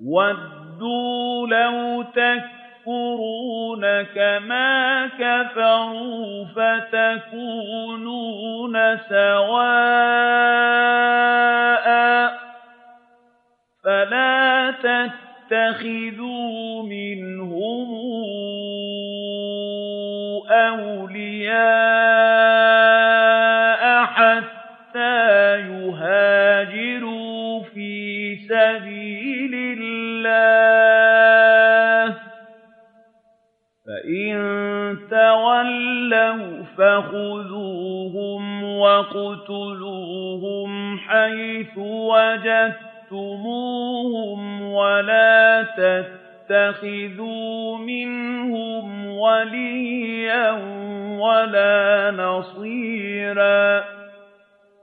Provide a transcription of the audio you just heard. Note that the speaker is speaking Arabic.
وَدُّوا لَوْ تَكْفُرُونَ كَمَا كَفَرُوا فَتَكُونُونَ سَوَاءً ۖ فَلَا تَتَّخِذُوا مِنْهُمْ أَوْلِيَاءَ حَتَّىٰ يُهَاجِرُوا فِي سَبِيلِ اللَّهِ ۚ فَإِن تَوَلَّوْا فَخُذُوهُمْ وَاقْتُلُوهُمْ حَيْثُ وَجَدتُّمُوهُمْ وَلَا تَتَّخِذُوا مِنْهُمْ وَلِيًّا وَلَا نَصِيرًا